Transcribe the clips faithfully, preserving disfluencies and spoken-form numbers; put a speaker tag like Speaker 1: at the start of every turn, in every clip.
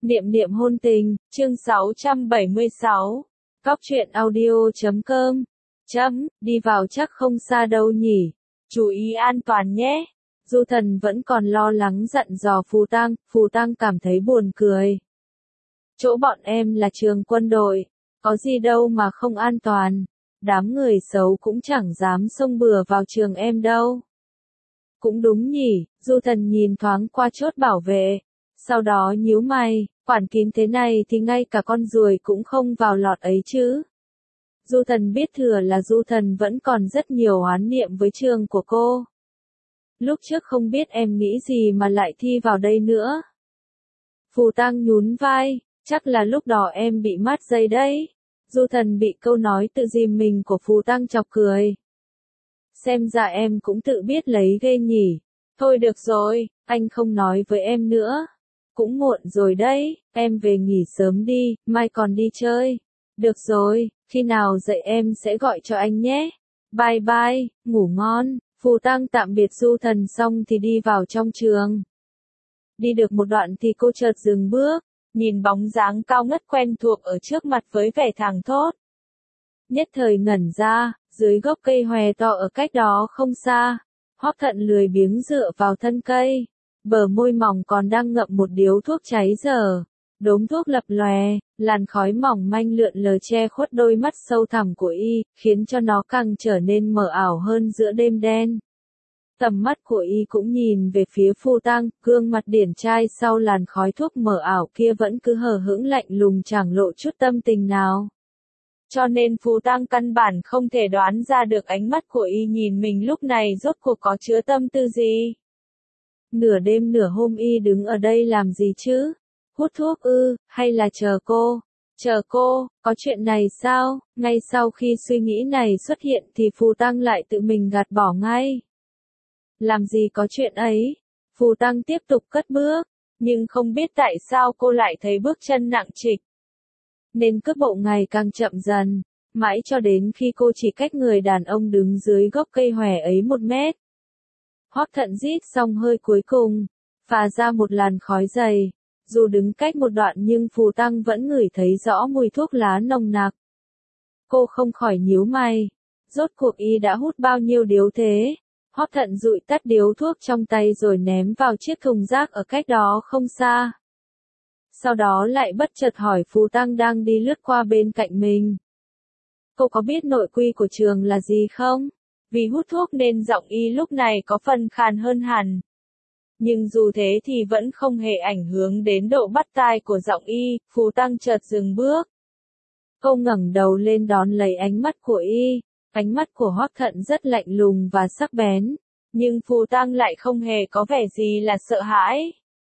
Speaker 1: Niệm niệm hôn tình, chương sáu trăm bảy mươi sáu. Cóc truyện audio chấm com. Chấm, đi vào chắc không xa đâu nhỉ. Chú ý an toàn nhé. Du Thần vẫn còn lo lắng dặn dò Phù Tăng, Phù Tăng cảm thấy buồn cười. Chỗ bọn em là trường quân đội, có gì đâu mà không an toàn. Đám người xấu cũng chẳng dám xông bừa vào trường em đâu. Cũng đúng nhỉ, Du Thần nhìn thoáng qua chốt bảo vệ. Sau đó nhíu mày, quản kín thế này thì ngay cả con ruồi cũng không vào lọt ấy chứ. Du Thần biết thừa là Du Thần vẫn còn rất nhiều oán niệm với trường của cô. Lúc trước không biết em nghĩ gì mà lại thi vào đây nữa. Phù Tăng nhún vai, chắc là lúc đó em bị mát dây đấy. Du Thần bị câu nói tự dìm mình của Phù Tăng chọc cười. Xem ra em cũng tự biết lấy ghê nhỉ. Thôi được rồi, anh không nói với em nữa. Cũng muộn rồi đấy, em về nghỉ sớm đi, mai còn đi chơi. Được rồi, khi nào dậy em sẽ gọi cho anh nhé. Bye bye, ngủ ngon. Phù Tăng tạm biệt Du Thần xong thì đi vào trong trường. Đi được một đoạn thì cô chợt dừng bước, nhìn bóng dáng cao ngất quen thuộc ở trước mặt với vẻ thảng thốt. Nhất thời ngẩn ra, dưới gốc cây hòe to ở cách đó không xa, Hoắc Thận lười biếng dựa vào thân cây. Bờ môi mỏng còn đang ngậm một điếu thuốc cháy dở. Đốm thuốc lập lòe, làn khói mỏng manh lượn lờ che khuất đôi mắt sâu thẳm của y, khiến cho nó càng trở nên mờ ảo hơn giữa đêm đen. Tầm mắt của y cũng nhìn về phía Phù Tăng, gương mặt điển trai sau làn khói thuốc mờ ảo kia vẫn cứ hờ hững lạnh lùng chẳng lộ chút tâm tình nào. Cho nên Phù Tăng căn bản không thể đoán ra được ánh mắt của y nhìn mình lúc này rốt cuộc có chứa tâm tư gì. Nửa đêm nửa hôm y đứng ở đây làm gì chứ? Hút thuốc ư, hay là chờ cô? Chờ cô, có chuyện này sao? Ngay sau khi suy nghĩ này xuất hiện thì Phù Tăng lại tự mình gạt bỏ ngay. Làm gì có chuyện ấy? Phù Tăng tiếp tục cất bước, nhưng không biết tại sao cô lại thấy bước chân nặng trịch. Nên cước bộ ngày càng chậm dần, mãi cho đến khi cô chỉ cách người đàn ông đứng dưới gốc cây hòe ấy một mét. Hoắc Thận rít xong hơi cuối cùng, phà ra một làn khói dày. Dù đứng cách một đoạn nhưng Phù Tăng vẫn ngửi thấy rõ mùi thuốc lá nồng nặc. Cô không khỏi nhíu mày. Rốt cuộc y đã hút bao nhiêu điếu thế? Hoắc Thận dụi tắt điếu thuốc trong tay rồi ném vào chiếc thùng rác ở cách đó không xa. Sau đó lại bất chợt hỏi Phù Tăng đang đi lướt qua bên cạnh mình. Cô có biết nội quy của trường là gì không? Vì hút thuốc nên giọng y lúc này có phần khàn hơn hẳn. Nhưng dù thế thì vẫn không hề ảnh hưởng đến độ bắt tai của giọng y, Phù Tăng chợt dừng bước. Cô ngẩng đầu lên đón lấy ánh mắt của y, ánh mắt của Hoắc Thận rất lạnh lùng và sắc bén, nhưng Phù Tăng lại không hề có vẻ gì là sợ hãi.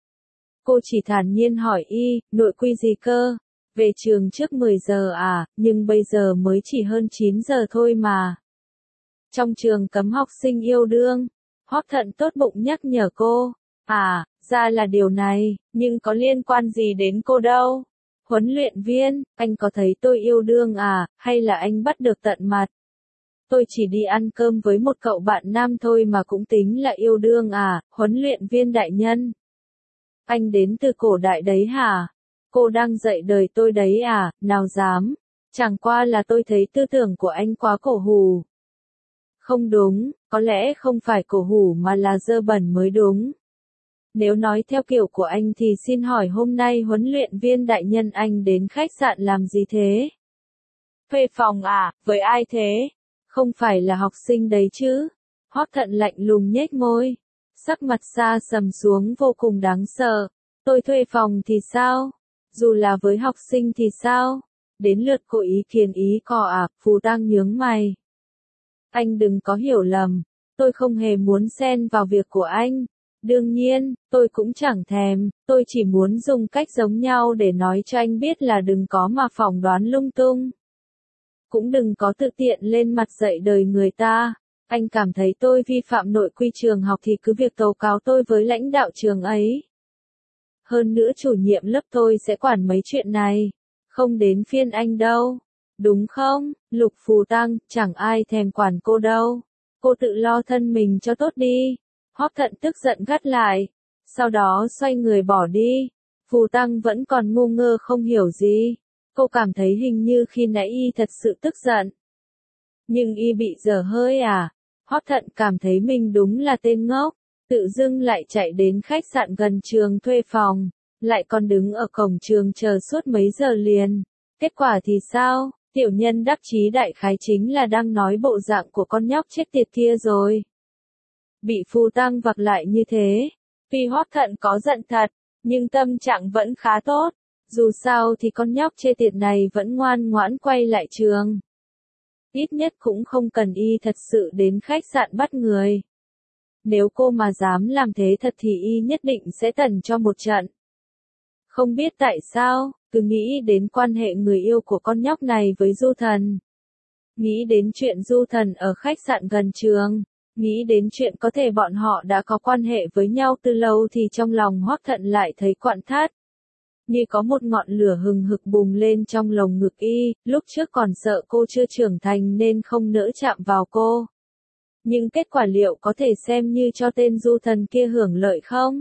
Speaker 1: Cô chỉ thản nhiên hỏi y, nội quy gì cơ? Về trường trước mười giờ à, nhưng bây giờ mới chỉ hơn chín giờ thôi mà. Trong trường cấm học sinh yêu đương. Hoắc Thận tốt bụng nhắc nhở cô. À, ra là điều này, nhưng có liên quan gì đến cô đâu. Huấn luyện viên, anh có thấy tôi yêu đương à, hay là anh bắt được tận mặt? Tôi chỉ đi ăn cơm với một cậu bạn nam thôi mà cũng tính là yêu đương à, huấn luyện viên đại nhân. Anh đến từ cổ đại đấy hả? Cô đang dạy đời tôi đấy à, nào dám. Chẳng qua là tôi thấy tư tưởng của anh quá cổ hủ. Không đúng, có lẽ không phải cổ hủ mà là dơ bẩn mới đúng. Nếu nói theo kiểu của anh thì xin hỏi hôm nay huấn luyện viên đại nhân anh đến khách sạn làm gì thế? Thuê phòng à, với ai thế? Không phải là học sinh đấy chứ? Hoắc Thận lạnh lùng nhếch môi. Sắc mặt xa sầm xuống vô cùng đáng sợ. Tôi thuê phòng thì sao? Dù là với học sinh thì sao? Đến lượt cô ý kiến ý cò à, Phù Tăng nhướng mày. Anh đừng có hiểu lầm, tôi không hề muốn xen vào việc của anh. Đương nhiên, tôi cũng chẳng thèm, tôi chỉ muốn dùng cách giống nhau để nói cho anh biết là đừng có mà phỏng đoán lung tung. Cũng đừng có tự tiện lên mặt dạy đời người ta. Anh cảm thấy tôi vi phạm nội quy trường học thì cứ việc tố cáo tôi với lãnh đạo trường ấy. Hơn nữa chủ nhiệm lớp tôi sẽ quản mấy chuyện này. Không đến phiên anh đâu. Đúng không, Lục Phù Tăng, chẳng ai thèm quản cô đâu. Cô tự lo thân mình cho tốt đi. Hoắc Thận tức giận gắt lại. Sau đó xoay người bỏ đi. Phù Tăng vẫn còn ngu ngơ không hiểu gì. Cô cảm thấy hình như khi nãy y thật sự tức giận. Nhưng y bị dở hơi à? Hoắc Thận cảm thấy mình đúng là tên ngốc. Tự dưng lại chạy đến khách sạn gần trường thuê phòng. Lại còn đứng ở cổng trường chờ suốt mấy giờ liền. Kết quả thì sao? Tiểu nhân đắc chí đại khái chính là đang nói bộ dạng của con nhóc chết tiệt kia rồi. Bị Phù Tăng vặc lại như thế. Tuy Hoắc Thận có giận thật, nhưng tâm trạng vẫn khá tốt. Dù sao thì con nhóc chê tiệt này vẫn ngoan ngoãn quay lại trường. Ít nhất cũng không cần y thật sự đến khách sạn bắt người. Nếu cô mà dám làm thế thật thì y nhất định sẽ tẩn cho một trận. Không biết tại sao, cứ nghĩ đến quan hệ người yêu của con nhóc này với Du Thần. Nghĩ đến chuyện Du Thần ở khách sạn gần trường. Nghĩ đến chuyện có thể bọn họ đã có quan hệ với nhau từ lâu thì trong lòng Hoắc Thận lại thấy quặn thắt. Như có một ngọn lửa hừng hực bùng lên trong lồng ngực y, lúc trước còn sợ cô chưa trưởng thành nên không nỡ chạm vào cô. Nhưng kết quả liệu có thể xem như cho tên Du Thần kia hưởng lợi không?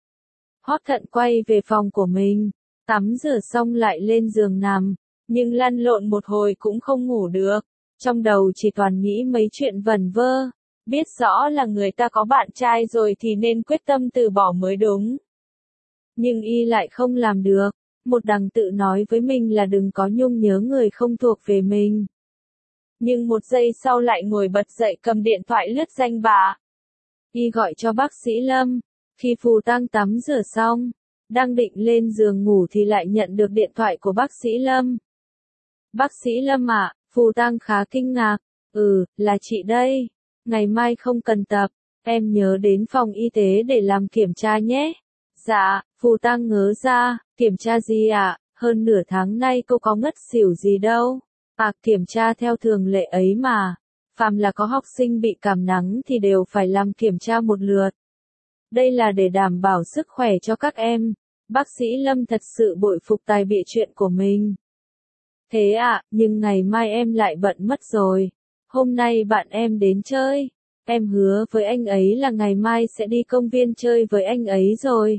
Speaker 1: Hoắc Thận quay về phòng của mình, tắm rửa xong lại lên giường nằm, nhưng lăn lộn một hồi cũng không ngủ được. Trong đầu chỉ toàn nghĩ mấy chuyện vẩn vơ. Biết rõ là người ta có bạn trai rồi thì nên quyết tâm từ bỏ mới đúng. Nhưng y lại không làm được. Một đằng tự nói với mình là đừng có nhung nhớ người không thuộc về mình. Nhưng một giây sau lại ngồi bật dậy cầm điện thoại lướt danh bạ. Y gọi cho bác sĩ Lâm. Khi Phù Tăng tắm rửa xong, đang định lên giường ngủ thì lại nhận được điện thoại của bác sĩ Lâm. Bác sĩ Lâm ạ, à, Phù Tăng khá kinh ngạc. Ừ, là chị đây. Ngày mai không cần tập, em nhớ đến phòng y tế để làm kiểm tra nhé. Dạ, Phù Tăng ngớ ra, kiểm tra gì ạ? À? Hơn nửa tháng nay cô có ngất xỉu gì đâu. À, kiểm tra theo thường lệ ấy mà. Phàm là có học sinh bị cảm nắng thì đều phải làm kiểm tra một lượt. Đây là để đảm bảo sức khỏe cho các em. Bác sĩ Lâm thật sự bội phục tài bịa chuyện của mình. Thế ạ, à, nhưng ngày mai em lại bận mất rồi. Hôm nay bạn em đến chơi. Em hứa với anh ấy là ngày mai sẽ đi công viên chơi với anh ấy rồi.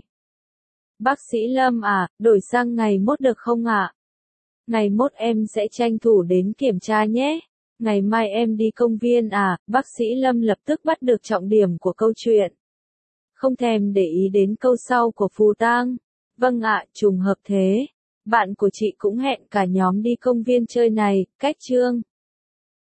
Speaker 1: Bác sĩ Lâm à, đổi sang ngày mốt được không ạ? À? Ngày mốt em sẽ tranh thủ đến kiểm tra nhé. Ngày mai em đi công viên à? Bác sĩ Lâm lập tức bắt được trọng điểm của câu chuyện. Không thèm để ý đến câu sau của Phù Tăng. Vâng ạ, trùng hợp thế. Bạn của chị cũng hẹn cả nhóm đi công viên chơi này, cách chương.